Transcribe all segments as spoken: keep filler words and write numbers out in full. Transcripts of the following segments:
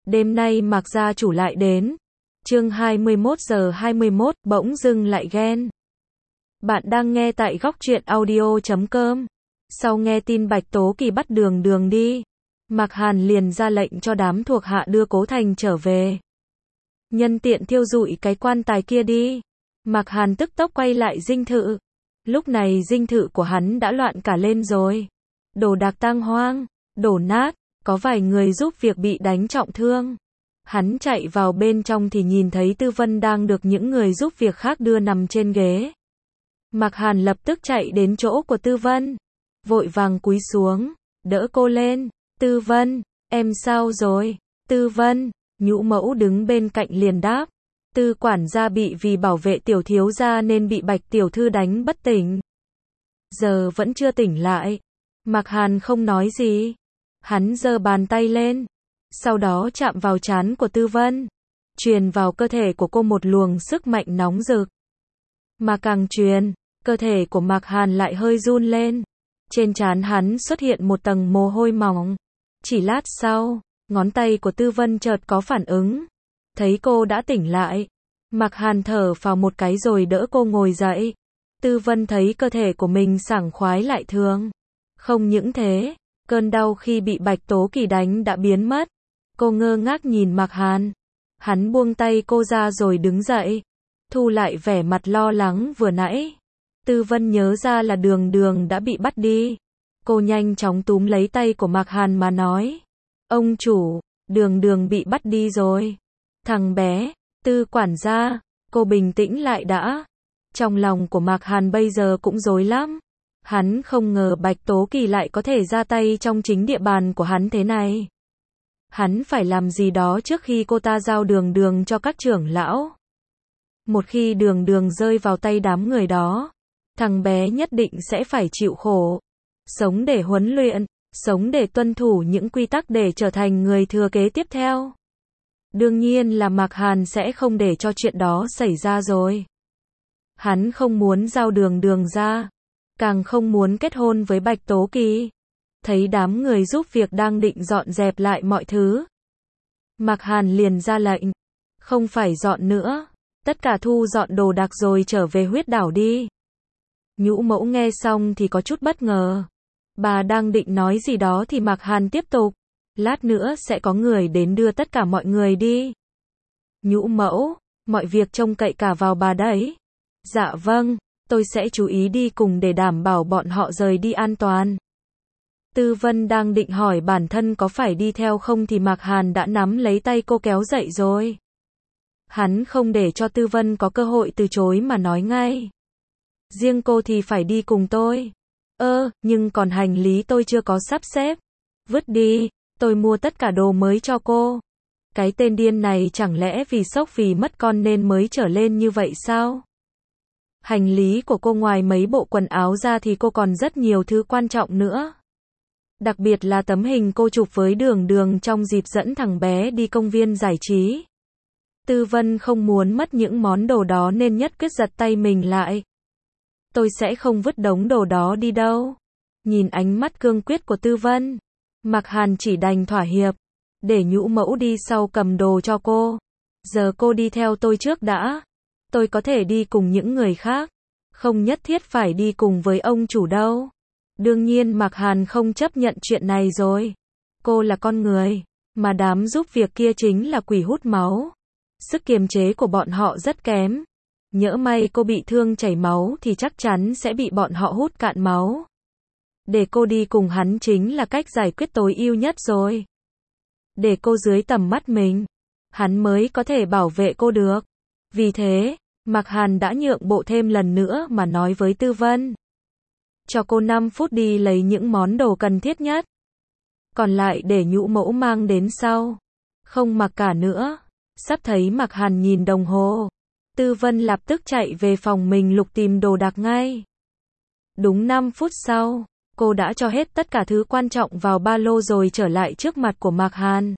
Đêm nay Mạc gia chủ lại đến. Chương hai mươi mốt giờ hai mươi mốt, bỗng dưng lại ghen. Bạn đang nghe tại góc truyện audio chấm com. Sau nghe tin Bạch Tố Kỳ bắt Đường Đường đi, Mạc Hàn liền ra lệnh cho đám thuộc hạ đưa Cố Thành trở về. Nhân tiện thiêu rụi cái quan tài kia đi. Mạc Hàn tức tốc quay lại dinh thự. Lúc này dinh thự của hắn đã loạn cả lên rồi. Đồ đạc tang hoang, đổ nát, có vài người giúp việc bị đánh trọng thương. Hắn chạy vào bên trong thì nhìn thấy Tư Vân đang được những người giúp việc khác đưa nằm trên ghế. Mạc Hàn lập tức chạy đến chỗ của Tư Vân, vội vàng cúi xuống, đỡ cô lên. Tư Vân, em sao rồi? Tư Vân, Nhũ Mẫu đứng bên cạnh liền đáp. Tư quản gia bị vì bảo vệ tiểu thiếu gia nên bị Bạch tiểu thư đánh bất tỉnh. Giờ vẫn chưa tỉnh lại. Mạc Hàn không nói gì. Hắn giơ bàn tay lên, sau đó chạm vào trán của Tư Vân, truyền vào cơ thể của cô một luồng sức mạnh nóng rực. Mà càng truyền, cơ thể của Mạc Hàn lại hơi run lên. Trên trán hắn xuất hiện một tầng mồ hôi mỏng. Chỉ lát sau, ngón tay của Tư Vân chợt có phản ứng. Thấy cô đã tỉnh lại, Mạc Hàn thở phào một cái rồi đỡ cô ngồi dậy. Tư Vân thấy cơ thể của mình sảng khoái lại thường. Không những thế, cơn đau khi bị Bạch Tố Kỳ đánh đã biến mất. Cô ngơ ngác nhìn Mạc Hàn. Hắn buông tay cô ra rồi đứng dậy, thu lại vẻ mặt lo lắng vừa nãy. Tư Vân nhớ ra là Đường Đường đã bị bắt đi. Cô nhanh chóng túm lấy tay của Mạc Hàn mà nói. Ông chủ, Đường Đường bị bắt đi rồi. Thằng bé, Tư quản gia, cô bình tĩnh lại đã. Trong lòng của Mạc Hàn bây giờ cũng rối lắm. Hắn không ngờ Bạch Tố Kỳ lại có thể ra tay trong chính địa bàn của hắn thế này. Hắn phải làm gì đó trước khi cô ta giao Đường Đường cho các trưởng lão. Một khi Đường Đường rơi vào tay đám người đó, thằng bé nhất định sẽ phải chịu khổ. Sống để huấn luyện, sống để tuân thủ những quy tắc để trở thành người thừa kế tiếp theo. Đương nhiên là Mạc Hàn sẽ không để cho chuyện đó xảy ra rồi. Hắn không muốn giao Đường Đường ra, càng không muốn kết hôn với Bạch Tố Kỳ. Thấy đám người giúp việc đang định dọn dẹp lại mọi thứ, Mạc Hàn liền ra lệnh. Không phải dọn nữa, tất cả thu dọn đồ đạc rồi trở về huyết đảo đi. Nhũ Mẫu nghe xong thì có chút bất ngờ. Bà đang định nói gì đó thì Mạc Hàn tiếp tục. Lát nữa sẽ có người đến đưa tất cả mọi người đi. Nhũ Mẫu, mọi việc trông cậy cả vào bà đấy. Dạ vâng, tôi sẽ chú ý đi cùng để đảm bảo bọn họ rời đi an toàn. Tư Vân đang định hỏi bản thân có phải đi theo không thì Mạc Hàn đã nắm lấy tay cô kéo dậy rồi. Hắn không để cho Tư Vân có cơ hội từ chối mà nói ngay. Riêng cô thì phải đi cùng tôi. Ơ, nhưng còn hành lý tôi chưa có sắp xếp. Vứt đi, tôi mua tất cả đồ mới cho cô. Cái tên điên này chẳng lẽ vì sốc vì mất con nên mới trở lên như vậy sao? Hành lý của cô ngoài mấy bộ quần áo ra thì cô còn rất nhiều thứ quan trọng nữa. Đặc biệt là tấm hình cô chụp với Đường Đường trong dịp dẫn thằng bé đi công viên giải trí. Tư Vân không muốn mất những món đồ đó nên nhất quyết giật tay mình lại. Tôi sẽ không vứt đống đồ đó đi đâu. Nhìn ánh mắt cương quyết của Tư Vân, Mạc Hàn chỉ đành thỏa hiệp, để Nhũ Mẫu đi sau cầm đồ cho cô. Giờ cô đi theo tôi trước đã. Tôi có thể đi cùng những người khác, không nhất thiết phải đi cùng với ông chủ đâu. Đương nhiên Mạc Hàn không chấp nhận chuyện này rồi. Cô là con người, mà đám giúp việc kia chính là quỷ hút máu. Sức kiềm chế của bọn họ rất kém. Nhỡ may cô bị thương chảy máu thì chắc chắn sẽ bị bọn họ hút cạn máu. Để cô đi cùng hắn chính là cách giải quyết tối ưu nhất rồi. Để cô dưới tầm mắt mình, hắn mới có thể bảo vệ cô được. Vì thế, Mạc Hàn đã nhượng bộ thêm lần nữa mà nói với Tư Vân. Cho cô năm phút đi lấy những món đồ cần thiết nhất. Còn lại để Nhũ Mẫu mang đến sau. Không mặc cả nữa. Sắp thấy Mạc Hàn nhìn đồng hồ. Tư Vân lập tức chạy về phòng mình lục tìm đồ đạc ngay. Đúng năm phút sau, cô đã cho hết tất cả thứ quan trọng vào ba lô rồi trở lại trước mặt của Mạc Hàn.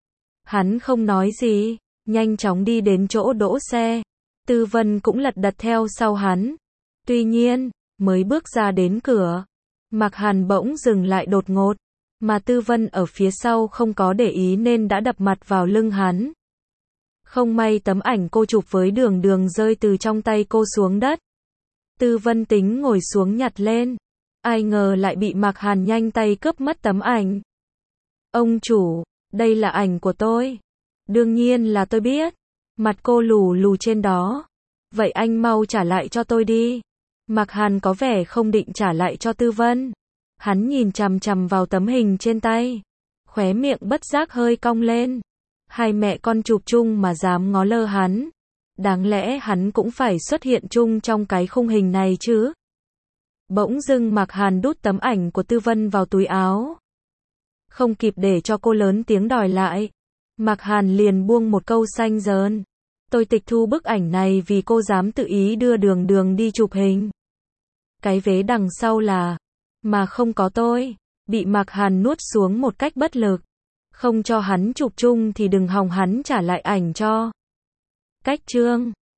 Hắn không nói gì, nhanh chóng đi đến chỗ đỗ xe. Tư Vân cũng lật đật theo sau hắn. Tuy nhiên, mới bước ra đến cửa, Mạc Hàn bỗng dừng lại đột ngột. Mà Tư Vân ở phía sau không có để ý nên đã đập mặt vào lưng hắn. Không may tấm ảnh cô chụp với Đường Đường rơi từ trong tay cô xuống đất. Tư Vân tính ngồi xuống nhặt lên. Ai ngờ lại bị Mạc Hàn nhanh tay cướp mất tấm ảnh. Ông chủ, đây là ảnh của tôi. Đương nhiên là tôi biết. Mặt cô lù lù trên đó. Vậy anh mau trả lại cho tôi đi. Mạc Hàn có vẻ không định trả lại cho Tư Vân. Hắn nhìn chằm chằm vào tấm hình trên tay. Khóe miệng bất giác hơi cong lên. Hai mẹ con chụp chung mà dám ngó lơ hắn. Đáng lẽ hắn cũng phải xuất hiện chung trong cái khung hình này chứ. Bỗng dưng Mạc Hàn đút tấm ảnh của Tư Vân vào túi áo. Không kịp để cho cô lớn tiếng đòi lại. Mạc Hàn liền buông một câu xanh dờn. Tôi tịch thu bức ảnh này vì cô dám tự ý đưa Đường Đường đi chụp hình. Cái vế đằng sau là, mà không có tôi, bị Mạc Hàn nuốt xuống một cách bất lực. Không cho hắn chụp chung thì đừng hòng hắn trả lại ảnh cho. Cách chương